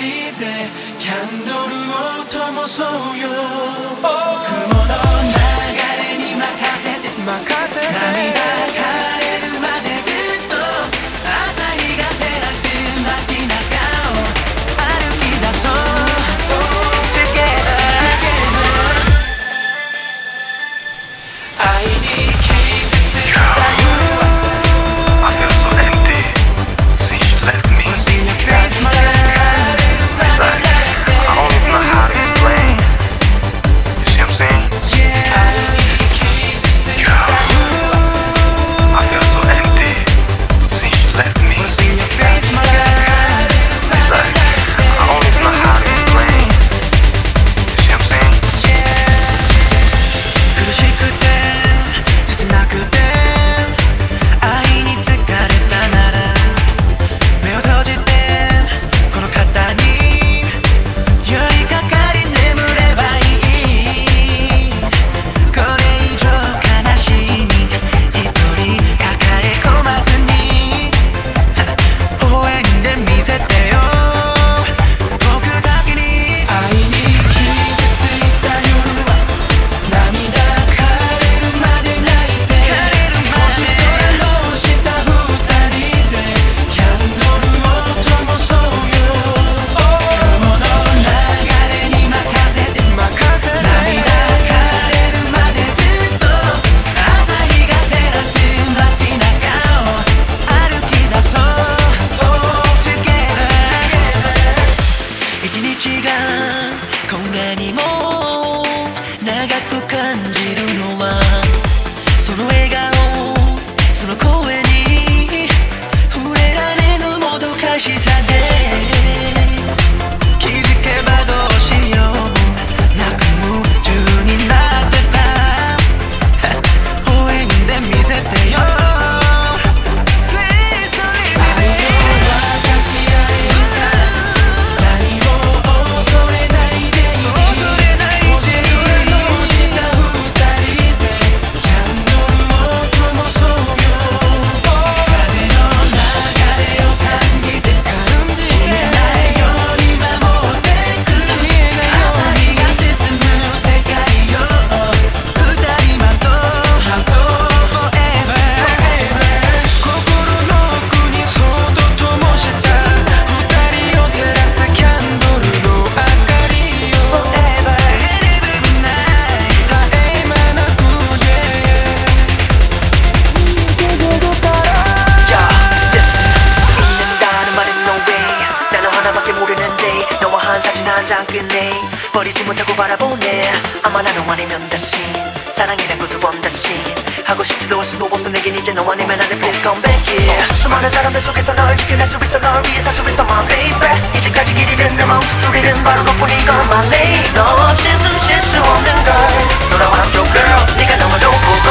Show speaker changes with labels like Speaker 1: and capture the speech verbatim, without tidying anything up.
Speaker 1: りでキャンドルを灯そうよ。雲の流れに任せて任せて涙枯れるまでずっと朝日が照らす街中を歩き出そう。 Together I need keep it together.
Speaker 2: I feel so empty since you left me. It's like I don't even know how to explain. You see what I'm saying? Girl, I feel so empty since you left me. It's like I don't even know how to explain. You see what I'm saying?
Speaker 1: 苦しくて切なくて愛に疲れたなら目を閉じてこの肩に寄りかかり眠ればいい。これ以上悲しみ一人抱え込まずに微笑んでみせてよ僕だけに。愛に傷ついた夜は涙枯れるまで泣いて星空の下二人でキャンドルを灯そうよ。雲の流れに任せて涙枯れるまでずっと朝日が照らす街中を歩き出そう。 Together 一日がこんなにも長く感じるのはその笑顔その声に触れられぬもどかしさで気づけばどうしよう泣く夢中になってた微笑んでみせてよ。 Please don't leave me there 愛を分かち合えるから何も恐れないでいい。星空の下二人でキャンドルを灯そうよ。風の流れを感じて消えないように守ってく朝日が包む世界を二人まとう Forever 心の奥にそっと灯した二人を照らすキャンドルの明かりを Forever 絶え間なく
Speaker 3: Yeah, listen. 있는다는 말은 no way. 나는 하나밖에 모르는데 너와 한 사진 한 장 끝내 버리지 못하고 바라보네. 아마 나는 아니면 다시 사랑이라고 두 번 다시 하고 싶지도 할 수도 없어 내겐 이제 너와 내면 안돼. Please come back here. 수많은 사람들 속에서 널 지켜낼 수 있어 널 위해 살 수 있어 my baby. 이제까지 길이는 내 마음속 소리는 바로 너뿐이건 my lady. 너 없이 숨 쉴 수 없는 걸 돌아와 I'm your girl. 네가 너무 좋고